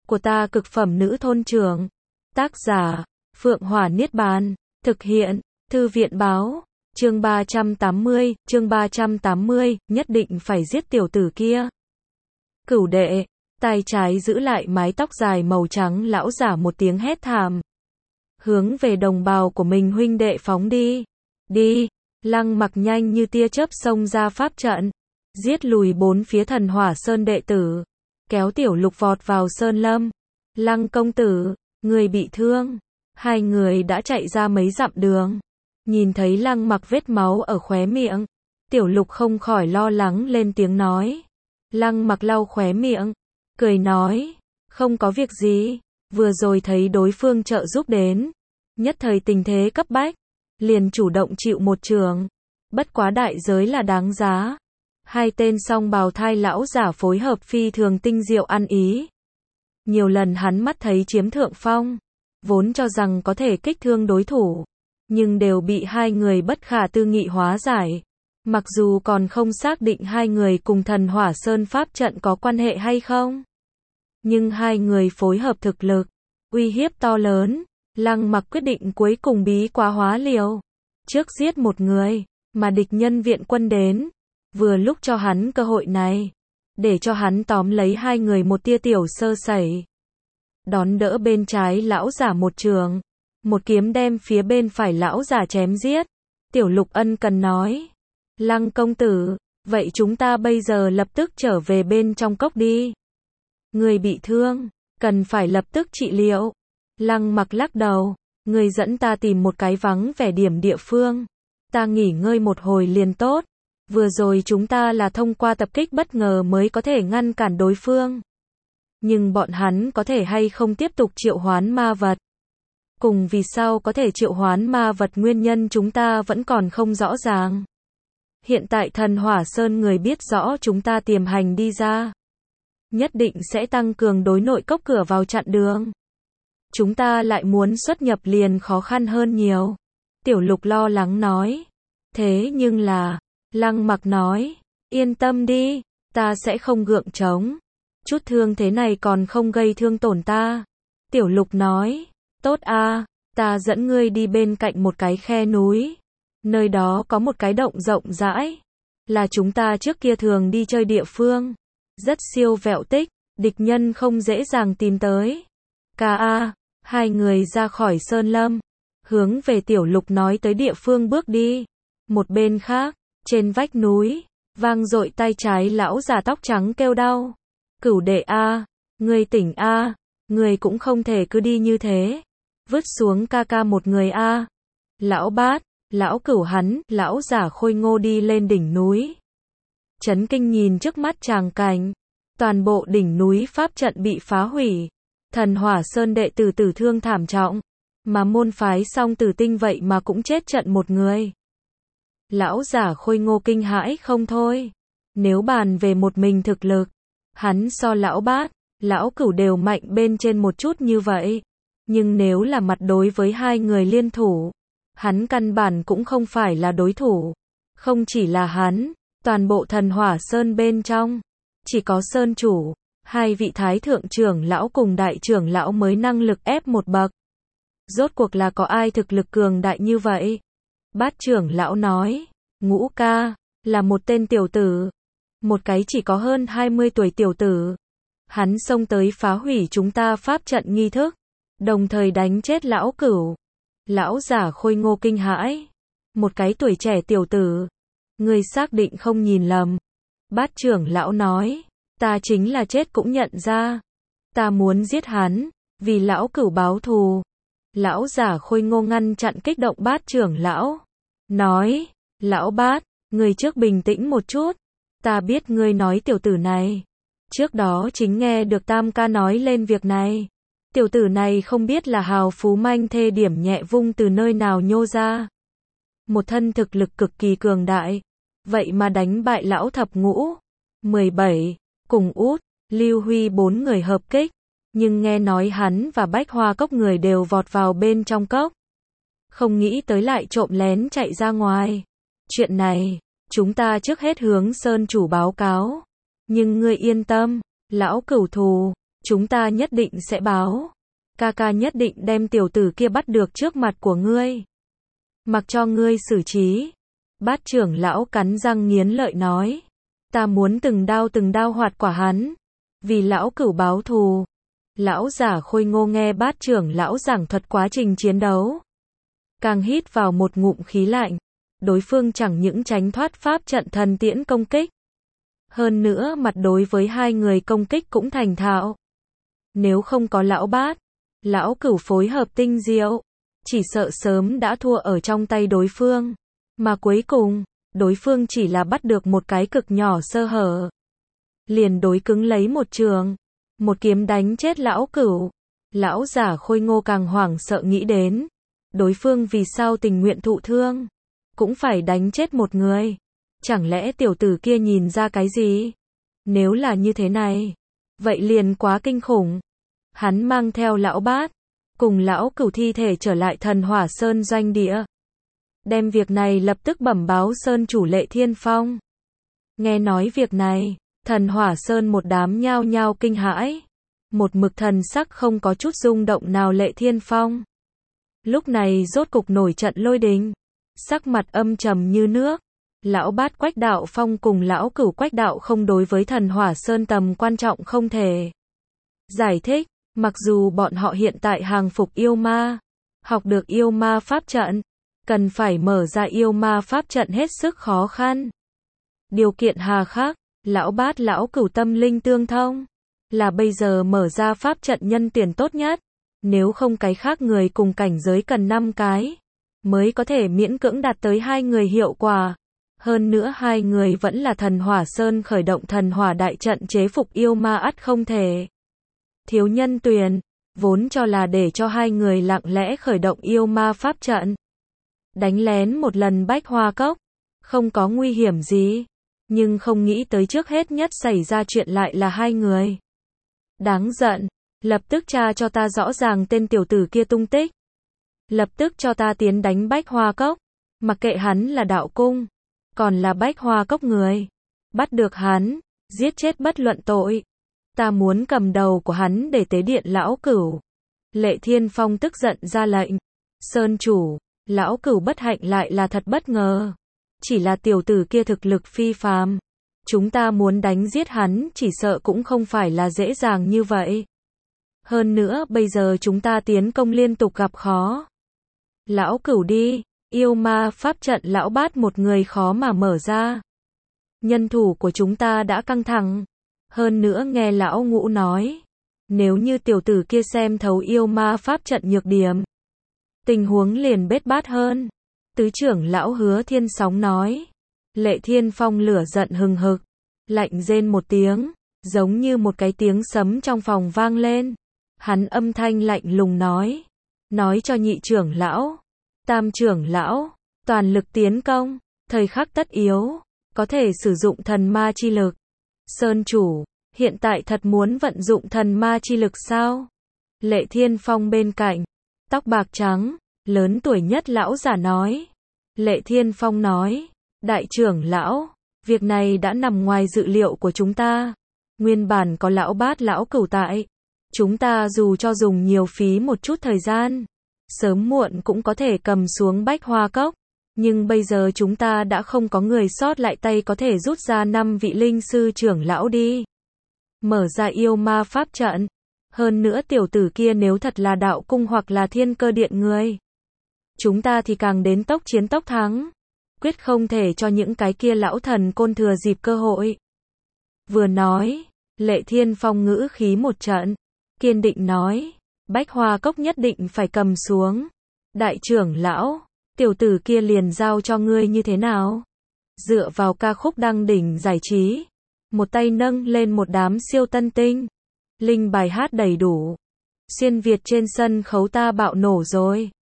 của ta cực phẩm nữ thôn trưởng. Tác giả, Phượng Hỏa Niết Bàn. Thực hiện, Thư viện báo. Chương 380, nhất định phải giết tiểu tử kia. Cửu đệ, tay trái giữ lại mái tóc dài màu trắng lão giả một tiếng hét thảm. Hướng về đồng bào của mình huynh đệ phóng đi. Đi, Lăng Mặc nhanh như tia chớp xông ra pháp trận. Giết lùi 4 phía Thần Hỏa Sơn đệ tử. Kéo Tiểu Lục vọt vào Sơn Lâm. Lăng công tử, người bị thương. Hai người đã chạy ra mấy dặm đường. Nhìn thấy Lăng Mặc vết máu ở khóe miệng. Tiểu Lục không khỏi lo lắng lên tiếng nói. Lăng Mặc lau khóe miệng. Cười nói. Không có việc gì. Vừa rồi thấy đối phương trợ giúp đến. Nhất thời tình thế cấp bách. Liền chủ động chịu một trường. Bất quá đại giới là đáng giá. Hai tên song bào thai lão giả phối hợp phi thường tinh diệu ăn ý. Nhiều lần hắn mắt thấy chiếm thượng phong. Vốn cho rằng có thể kích thương đối thủ. Nhưng đều bị hai người bất khả tư nghị hóa giải. Mặc dù còn không xác định hai người cùng Thần Hỏa Sơn pháp trận có quan hệ hay không. Nhưng hai người phối hợp thực lực. Uy hiếp to lớn. Lăng Mặc quyết định cuối cùng bí quá hóa liều. Trước giết một người. Mà địch nhân viện quân đến. Vừa lúc cho hắn cơ hội này. Để cho hắn tóm lấy hai người một tia tiểu sơ sẩy. Đón đỡ bên trái lão giả một trường. Một kiếm đem phía bên phải lão giả chém giết. Tiểu Lục ân cần nói. Lăng công tử, vậy chúng ta bây giờ lập tức trở về bên trong cốc đi. Người bị thương, cần phải lập tức trị liệu. Lăng Mặc lắc đầu. Người dẫn ta tìm một cái vắng vẻ điểm địa phương. Ta nghỉ ngơi một hồi liền tốt. Vừa rồi chúng ta là thông qua tập kích bất ngờ mới có thể ngăn cản đối phương. Nhưng bọn hắn có thể hay không tiếp tục triệu hoán ma vật. Cùng vì sao có thể triệu hoán ma vật nguyên nhân chúng ta vẫn còn không rõ ràng. Hiện tại Thần Hỏa Sơn người biết rõ chúng ta tiềm hành đi ra. Nhất định sẽ tăng cường đối nội cốc cửa vào chặn đường. Chúng ta lại muốn xuất nhập liền khó khăn hơn nhiều. Tiểu Lục lo lắng nói. Thế nhưng là, Lăng Mặc nói, yên tâm đi, ta sẽ không gượng chống. Chút thương thế này còn không gây thương tổn ta. Tiểu Lục nói, tốt a, ta dẫn ngươi đi bên cạnh một cái khe núi. Nơi đó có một cái động rộng rãi. Là chúng ta trước kia thường đi chơi địa phương. Rất siêu vẹo tích, địch nhân không dễ dàng tìm tới. Hai người ra khỏi Sơn Lâm. Hướng về Tiểu Lục nói tới địa phương bước đi. Một bên khác, trên vách núi, vang dội tay trái lão già tóc trắng kêu đau. Cửu đệ a, người tỉnh a, người cũng không thể cứ đi như thế. Vứt xuống ca một người a. Lão Bát, lão Cửu hắn, lão giả khôi ngô đi lên đỉnh núi. Chấn kinh nhìn trước mắt tràng cảnh. Toàn bộ đỉnh núi pháp trận bị phá hủy. Thần Hỏa Sơn đệ tử tử thương thảm trọng. Mà môn phái Song Tử Tinh vậy mà cũng chết trận một người. Lão giả khôi ngô kinh hãi không thôi. Nếu bàn về một mình thực lực, hắn so lão Bát, lão Cửu đều mạnh bên trên một chút như vậy. Nhưng nếu là mặt đối với hai người liên thủ, hắn căn bản cũng không phải là đối thủ. Không chỉ là hắn, toàn bộ Thần Hỏa Sơn bên trong, chỉ có Sơn chủ, hai vị thái thượng trưởng lão cùng đại trưởng lão mới năng lực ép một bậc. Rốt cuộc là có ai thực lực cường đại như vậy? Bát trưởng lão nói, Ngũ ca, là một tên tiểu tử. Một cái chỉ có hơn 20 tuổi tiểu tử. Hắn xông tới phá hủy chúng ta pháp trận nghi thức. Đồng thời đánh chết lão Cửu. Lão giả khôi ngô kinh hãi. Một cái tuổi trẻ tiểu tử. Ngươi xác định không nhìn lầm. Bát trưởng lão nói, ta chính là chết cũng nhận ra. Ta muốn giết hắn, vì lão Cửu báo thù. Lão giả khôi ngô ngăn chặn kích động bát trưởng lão. Nói, lão Bát, ngươi trước bình tĩnh một chút. Ta biết ngươi nói tiểu tử này. Trước đó chính nghe được Tam ca nói lên việc này. Tiểu tử này không biết là hào phú manh thê điểm nhẹ vung từ nơi nào nhô ra. Một thân thực lực cực kỳ cường đại. Vậy mà đánh bại lão thập ngũ. 17, cùng Út, Lưu Huy 4 người hợp kích. Nhưng nghe nói hắn và Bách Hoa Cốc người đều vọt vào bên trong cốc. Không nghĩ tới lại trộm lén chạy ra ngoài. Chuyện này, chúng ta trước hết hướng Sơn chủ báo cáo. Nhưng ngươi yên tâm, lão Cửu thù, Chúng ta nhất định sẽ báo. Ca ca nhất định đem tiểu tử kia bắt được trước mặt của ngươi. Mặc cho ngươi xử trí. Bát trưởng lão cắn răng nghiến lợi nói. Ta muốn từng đao hoạt quả hắn. Vì lão cửu báo thù. Lão giả Khôi Ngô nghe bát trưởng lão giảng thuật quá trình chiến đấu. Càng hít vào một ngụm khí lạnh. Đối phương chẳng những tránh thoát pháp trận thần tiễn công kích. Hơn nữa mặt đối với hai người công kích cũng thành thạo. Nếu không có lão bát, lão cửu phối hợp tinh diệu, chỉ sợ sớm đã thua ở trong tay đối phương. Mà cuối cùng, đối phương chỉ là bắt được một cái cực nhỏ sơ hở. Liền đối cứng lấy một trường, một kiếm đánh chết lão cửu. Lão giả Khôi Ngô càng hoảng sợ nghĩ đến. Đối phương vì sao tình nguyện thụ thương, cũng phải đánh chết một người. Chẳng lẽ tiểu tử kia nhìn ra cái gì? Nếu là như thế này, vậy liền quá kinh khủng. Hắn mang theo lão bát, cùng lão cửu thi thể trở lại Thần Hỏa Sơn doanh địa. Đem việc này lập tức bẩm báo Sơn chủ Lệ Thiên Phong. Nghe nói việc này, Thần Hỏa Sơn một đám nhao nhao kinh hãi. Một mực thần sắc không có chút rung động nào Lệ Thiên Phong. Lúc này rốt cục nổi trận lôi đình. Sắc mặt âm trầm như nước. Lão bát Quách Đạo Phong cùng lão cửu Quách Đạo không đối với Thần Hỏa Sơn tầm quan trọng không thể giải thích. Mặc dù bọn họ hiện tại hàng phục yêu ma, học được yêu ma pháp trận, cần phải mở ra yêu ma pháp trận hết sức khó khăn. Điều kiện hà khắc, lão bát lão cửu tâm linh tương thông, là bây giờ mở ra pháp trận nhân tuyển tốt nhất. Nếu không cái khác người cùng cảnh giới cần 5 cái, mới có thể miễn cưỡng đạt tới 2 người hiệu quả. Hơn nữa 2 người vẫn là Thần Hỏa Sơn khởi động thần hỏa đại trận chế phục yêu ma ắt không thể. Thiếu nhân tuyển, vốn cho là để cho 2 người lặng lẽ khởi động yêu ma pháp trận. Đánh lén một lần Bách Hoa Cốc, không có nguy hiểm gì. Nhưng không nghĩ tới trước hết nhất xảy ra chuyện lại là 2 người. Đáng giận, lập tức tra cho ta rõ ràng tên tiểu tử kia tung tích. Lập tức cho ta tiến đánh Bách Hoa Cốc, mặc kệ hắn là đạo cung, còn là Bách Hoa Cốc người. Bắt được hắn, giết chết bất luận tội. Ta muốn cầm đầu của hắn để tế điện lão cửu. Lệ Thiên Phong tức giận ra lệnh. Sơn chủ, lão cửu bất hạnh lại là thật bất ngờ. Chỉ là tiểu tử kia thực lực phi phàm. Chúng ta muốn đánh giết hắn chỉ sợ cũng không phải là dễ dàng như vậy. Hơn nữa bây giờ chúng ta tiến công liên tục gặp khó. Lão cửu đi, yêu ma pháp trận lão bát một người khó mà mở ra. Nhân thủ của chúng ta đã căng thẳng. Hơn nữa nghe lão ngũ nói, nếu như tiểu tử kia xem thấu yêu ma pháp trận nhược điểm, tình huống liền bết bát hơn. Tứ trưởng lão Hứa Thiên Sóng nói. Lệ Thiên Phong lửa giận hừng hực, lạnh rên một tiếng, giống như một cái tiếng sấm trong phòng vang lên. Hắn âm thanh lạnh lùng nói cho nhị trưởng lão, tam trưởng lão, toàn lực tiến công, thời khắc tất yếu, có thể sử dụng thần ma chi lực. Sơn chủ, hiện tại thật muốn vận dụng thần ma chi lực sao? Lệ Thiên Phong bên cạnh, tóc bạc trắng, lớn tuổi nhất lão giả nói. Lệ Thiên Phong nói, đại trưởng lão, việc này đã nằm ngoài dự liệu của chúng ta. Nguyên bản có lão bát lão cửu tại. Chúng ta dù cho dùng nhiều phí một chút thời gian, sớm muộn cũng có thể cầm xuống Bách Hoa Cốc. Nhưng bây giờ chúng ta đã không có người sót lại tay có thể rút ra 5 vị linh sư trưởng lão đi. Mở ra yêu ma pháp trận. Hơn nữa tiểu tử kia nếu thật là đạo cung hoặc là thiên cơ điện người, chúng ta thì càng đến tốc chiến tốc thắng. Quyết không thể cho những cái kia lão thần côn thừa dịp cơ hội. Vừa nói, Lệ Thiên Phong ngữ khí một trận, kiên định nói, Bách Hoa Cốc nhất định phải cầm xuống. Đại trưởng lão, tiểu tử kia liền giao cho ngươi như thế nào? Dựa vào ca khúc đăng đỉnh giải trí, một tay nâng lên một đám siêu tân tinh, linh bài hát đầy đủ. Xuyên Việt trên sân khấu ta bạo nổ rồi.